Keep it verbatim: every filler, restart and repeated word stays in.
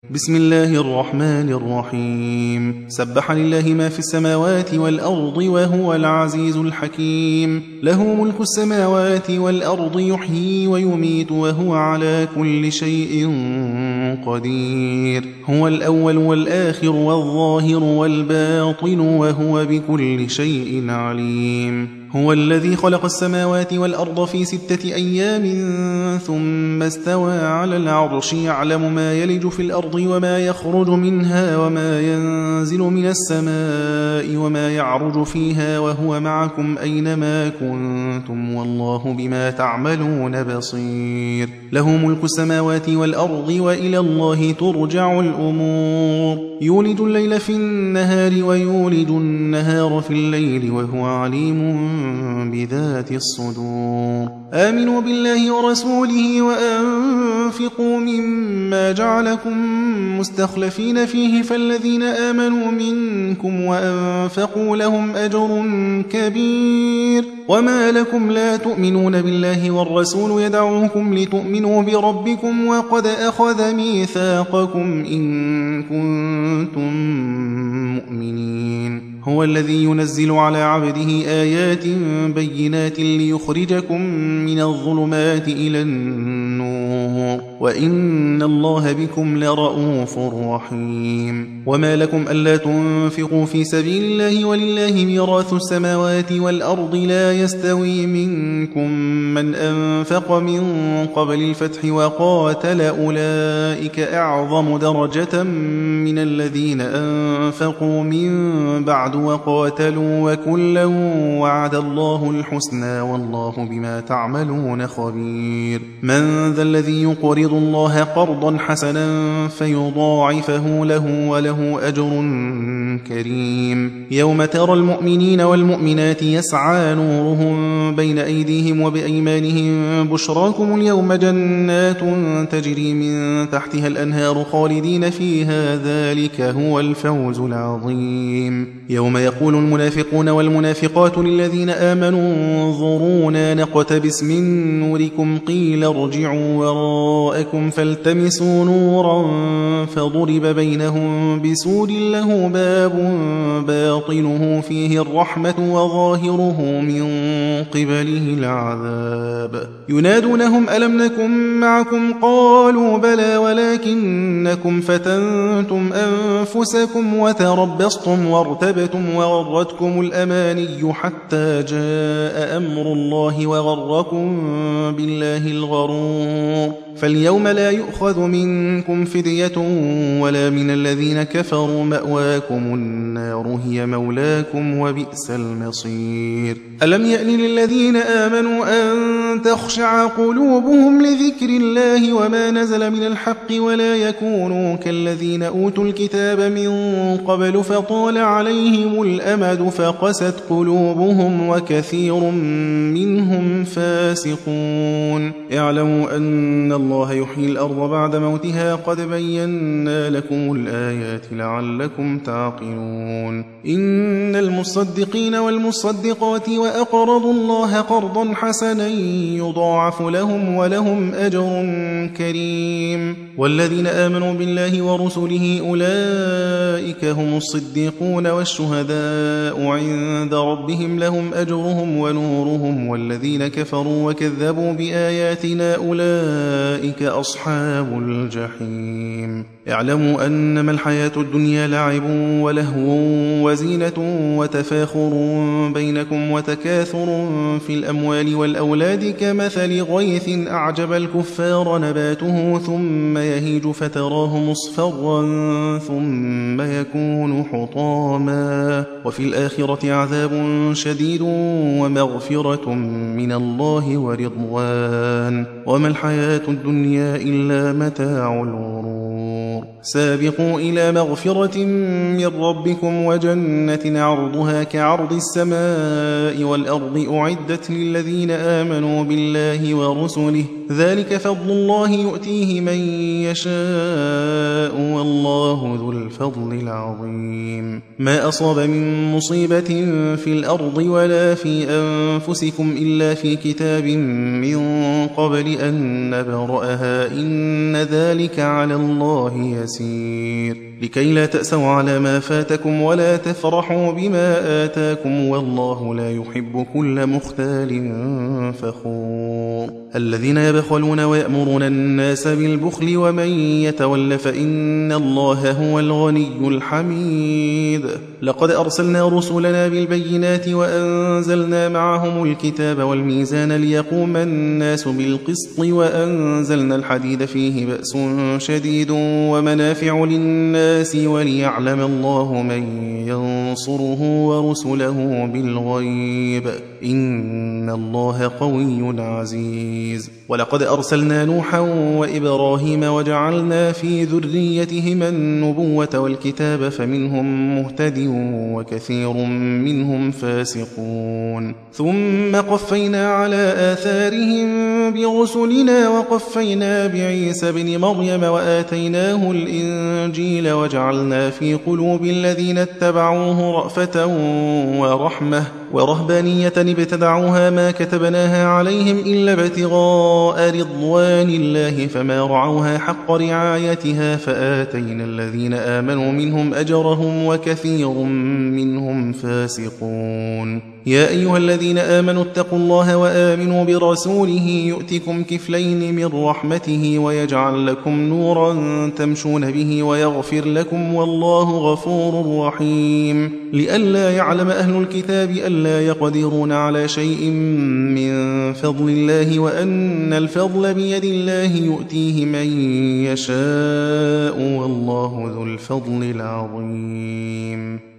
بسم الله الرحمن الرحيم. سبح لله ما في السماوات والأرض وهو العزيز الحكيم. له ملك السماوات والأرض يحيي ويميت وهو على كل شيء قدير. هو الأول والآخر والظاهر والباطن وهو بكل شيء عليم. هو الذي خلق السماوات والأرض في ستة أيام ثم استوى على العرش يعلم ما يلج في الأرض وما يخرج منها وما ينزل من السماء وما يعرج فيها وهو معكم أينما كنتم والله بما تعملون بصير. له ملك السماوات والأرض وإلى الله ترجع الأمور. يولج الليل في النهار ويولج النهار في الليل وهو عليم بذات الصدور. آمنوا بالله ورسوله وأنفقوا مما جعلكم مستخلفين فيه فالذين آمنوا منكم وأنفقوا لهم أجر كبير. وما لكم لا تؤمنون بالله والرسول يدعوكم لتؤمنوا بربكم وقد أخذ ميثاقكم إن كنتم مؤمنين. هو الذي ينزل على عبده آيات بينات ليخرجكم من الظلمات إلى النور وإن الله بكم لرؤوف رحيم. وما لكم ألا تنفقوا في سبيل الله ولله ميراث السماوات والأرض لا يستوي منكم من أنفق من قبل الفتح وقاتل أولئك أعظم درجة من الذين أنفقوا من بعد وقاتلوا وكلا وعد الله الحسنى والله بما تعملون خبير. من ذا الذي يقرض الله قرضا حسنا فيضاعفه له وله أجر كريم. يوم ترى المؤمنين والمؤمنات يسعى نورهم بين أيديهم وبأيمانهم بشراكم اليوم جنات تجري من تحتها الأنهار خالدين فيها ذلك هو الفوز العظيم. يوم يقول المنافقون والمنافقات للذين آمنوا انظرونا نقتبس من نوركم قيل ارجعوا وراءكم فالتمسوا نورا فضرب بينهم بسور له باب باطنه فيه الرحمة وظاهره من قبله العذاب. ينادونهم ألم نكن معكم قالوا بلى ولكنكم فتنتم أنفسكم وتربصتم وارتبتم وغرتكم الأماني حتى جاء أمر الله وغركم بالله الغرور. فاليوم لا يؤخذ منكم فدية ولا من الذين كفروا مأواكم النار هي مولاكم وبئس المصير. ألم يأن للذين آمنوا أن تخشع قلوبهم لذكر الله وما نزل من الحق ولا يكونوا كالذين أوتوا الكتاب من قبل فطال عليهم الأمد فقست قلوبهم وكثير منهم فاسقون. اعلموا أن الله يحيي الأرض بعد موتها قد بينا لكم الآيات لعلكم تعقلون. إن المصدقين والمصدقات وأقرضوا الله قرضا حسنا يضاعف لهم ولهم أجر كريم. والذين آمنوا بالله ورسله أولئك هم الصديقون والشهداء عند ربهم لهم أجرهم ونورهم. والذين كفروا وكذبوا بآياتنا أولئك أصحاب الجحيم. اعلموا أنما الحياة الدنيا لعب ولهو وزينة وتفاخر بينكم وتكاثر في الأموال والأولاد كمثل غيث أعجب الكفار نباته ثم يهيج فتراه مصفرا ثم يكون حطاما وفي الآخرة عذاب شديد ومغفرة من الله ورضوان وما الحياة الدنيا إلا متاع الغرور. سابقوا إلى مغفرة من ربكم وجنة عرضها كعرض السماء والأرض أعدت للذين آمنوا بالله ورسله ذلك فضل الله يؤتيه من يشاء والله ذو الفضل الفضل العظيم. ما أصاب من مصيبة في الأرض ولا في أنفسكم إلا في كتاب من قبل أن نبرأها إن ذلك على الله يسير. لكي لا تأسوا على ما فاتكم ولا تفرحوا بما آتاكم والله لا يحب كل مختال فخور. الذين يبخلون ويأمرون الناس بالبخل ومن يتول فإن الله هو الغني الحميد. لقد أرسلنا رسلنا بالبينات وأنزلنا معهم الكتاب والميزان ليقوم الناس بالقسط وأنزلنا الحديد فيه بأس شديد ومنافع للناس وليعلم الله من ينصره ورسله بالغيب إن الله قوي عزيز. ولقد أرسلنا نوحا وإبراهيم وجعلنا في ذريتهما النبوة والكتاب فمنهم مهتد وكثير منهم فاسقون. ثم قفينا على آثارهم برسلنا وقفينا بعيسى بن مريم وآتيناه الإنجيل وجعلنا في قلوب الذين اتبعوه رأفة ورحمة ورهبانية ابتدعوها ما كتبناها عليهم إلا ابتغاء رضوان الله فما رعوها حق رعايتها فآتينا الذين آمنوا منهم أجرهم وكثير منهم فاسقون. يا أيها الذين آمنوا اتقوا الله وآمنوا برسوله يؤتكم كفلين من رحمته ويجعل لكم نورا تمشون به ويغفر لكم والله غفور رحيم. لئلا يعلم أهل الكتاب ألا يقدرون على شيء من فضل الله وأن الفضل بيد الله يؤتيه من يشاء والله ذو الفضل العظيم.